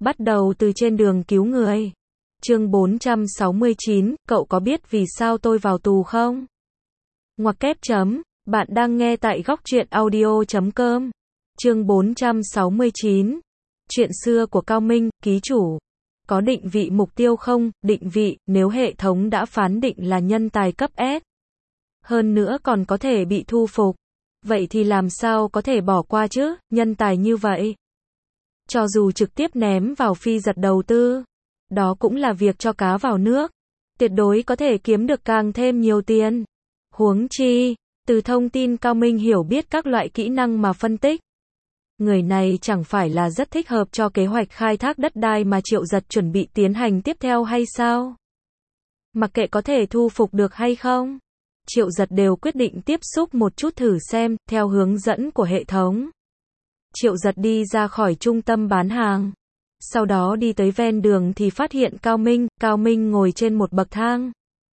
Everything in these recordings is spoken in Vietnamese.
Bắt đầu từ trên đường cứu người. Chương 469, cậu có biết vì sao tôi vào tù không? Ngoặc kép chấm, bạn đang nghe tại góc truyện audio.com. Chương 469, chuyện xưa của Cao Minh, ký chủ. Có định vị mục tiêu không? Định vị, nếu hệ thống đã phán định là nhân tài cấp S. Hơn nữa còn có thể bị thu phục. Vậy thì làm sao có thể bỏ qua chứ, nhân tài như vậy? Cho dù trực tiếp ném vào phi giật đầu tư, đó cũng là việc cho cá vào nước. Tuyệt đối có thể kiếm được càng thêm nhiều tiền. Huống chi, từ thông tin Cao Minh hiểu biết các loại kỹ năng mà phân tích, người này chẳng phải là rất thích hợp cho kế hoạch khai thác đất đai mà Triệu Giật chuẩn bị tiến hành tiếp theo hay sao? Mặc kệ có thể thu phục được hay không, Triệu Giật đều quyết định tiếp xúc một chút thử xem, theo hướng dẫn của hệ thống. Triệu Giật đi ra khỏi trung tâm bán hàng. Sau đó đi tới ven đường thì phát hiện Cao Minh ngồi trên một bậc thang.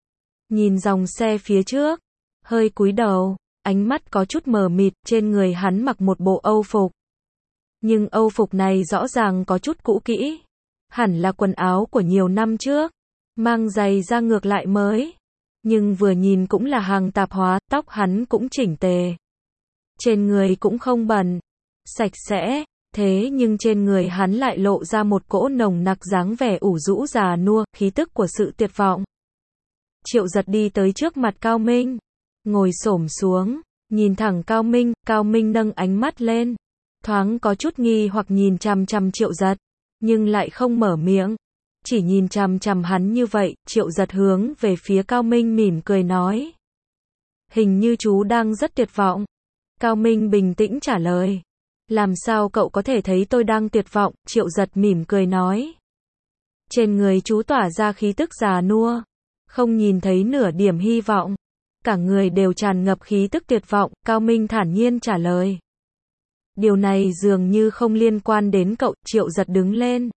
Nhìn dòng xe phía trước, hơi cúi đầu, ánh mắt có chút mờ mịt, trên người hắn mặc một bộ âu phục. Nhưng âu phục này rõ ràng có chút cũ kỹ. Hẳn là quần áo của nhiều năm trước. Mang giày ra ngược lại mới. Nhưng vừa nhìn cũng là hàng tạp hóa, tóc hắn cũng chỉnh tề. Trên người cũng không bẩn, sạch sẽ, thế nhưng trên người hắn lại lộ ra một cỗ nồng nặc dáng vẻ ủ rũ già nua, khí tức của sự tuyệt vọng. Triệu Giật đi tới trước mặt Cao Minh, ngồi xổm xuống, nhìn thẳng Cao Minh nâng ánh mắt lên, thoáng có chút nghi hoặc nhìn chằm chằm Triệu Giật, nhưng lại không mở miệng, chỉ nhìn chằm chằm hắn như vậy. Triệu Giật hướng về phía Cao Minh mỉm cười nói: "Hình như chú đang rất tuyệt vọng." Cao Minh bình tĩnh trả lời: "Làm sao cậu có thể thấy tôi đang tuyệt vọng?" Triệu Giật mỉm cười nói: "Trên người chú tỏa ra khí tức già nua, không nhìn thấy nửa điểm hy vọng, cả người đều tràn ngập khí tức tuyệt vọng." Cao Minh thản nhiên trả lời: "Điều này dường như không liên quan đến cậu." Triệu Giật đứng lên,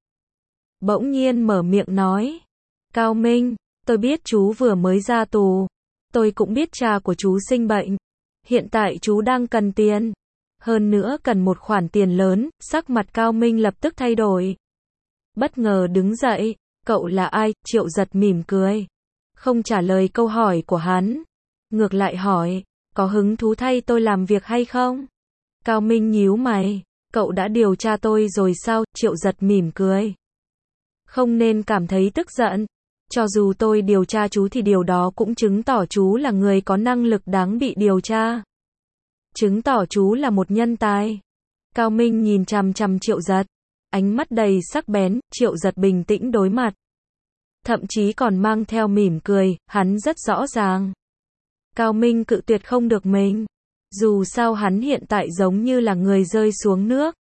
bỗng nhiên mở miệng nói: "Cao Minh, tôi biết chú vừa mới ra tù, tôi cũng biết cha của chú sinh bệnh, hiện tại chú đang cần tiền, hơn nữa cần một khoản tiền lớn." Sắc mặt Cao Minh lập tức thay đổi, bất ngờ đứng dậy: "Cậu là ai?" Triệu Giật mỉm cười, không trả lời câu hỏi của hắn, ngược lại hỏi: "Có hứng thú thay tôi làm việc hay không?" Cao Minh nhíu mày: "Cậu đã điều tra tôi rồi sao?" Triệu Giật mỉm cười: "Không nên cảm thấy tức giận. Cho dù tôi điều tra chú thì điều đó cũng chứng tỏ chú là người có năng lực đáng bị điều tra. Chứng tỏ chú là một nhân tài." Cao Minh nhìn chằm chằm Triệu Giật, ánh mắt đầy sắc bén. Triệu Giật bình tĩnh đối mặt, thậm chí còn mang theo mỉm cười, hắn rất rõ ràng. Cao Minh cự tuyệt không được mình. Dù sao hắn hiện tại giống như là người rơi xuống nước,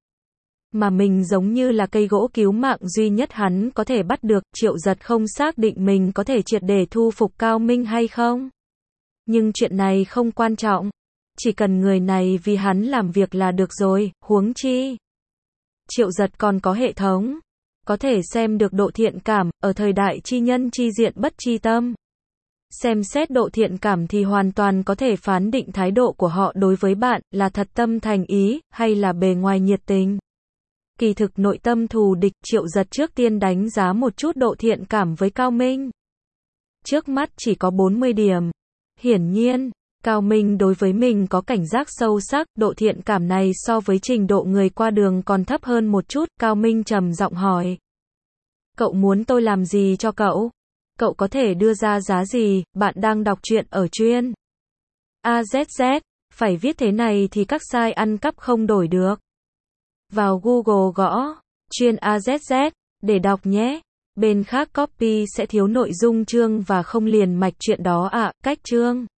mà mình giống như là cây gỗ cứu mạng duy nhất hắn có thể bắt được. Triệu Giật không xác định mình có thể triệt để thu phục Cao Minh hay không. Nhưng chuyện này không quan trọng. Chỉ cần người này vì hắn làm việc là được rồi, huống chi. Triệu Giật còn có hệ thống, có thể xem được độ thiện cảm, ở thời đại chi nhân chi diện bất chi tâm. Xem xét độ thiện cảm thì hoàn toàn có thể phán định thái độ của họ đối với bạn là thật tâm thành ý, hay là bề ngoài nhiệt tình. Kỳ thực nội tâm thù địch. Triệu Giật trước tiên đánh giá một chút độ thiện cảm với Cao Minh. Trước mắt chỉ có 40 điểm. Hiển nhiên, Cao Minh đối với mình có cảnh giác sâu sắc, độ thiện cảm này so với trình độ người qua đường còn thấp hơn một chút. Cao Minh trầm giọng hỏi: "Cậu muốn tôi làm gì cho cậu? Cậu có thể đưa ra giá gì?" Bạn đang đọc truyện ở chuyên AZZ, phải viết thế này thì các site ăn cắp không đổi được. Vào Google gõ chuyên AZZ để đọc nhé. Bên khác copy sẽ thiếu nội dung chương và không liền mạch chuyện đó ạ. Cách chương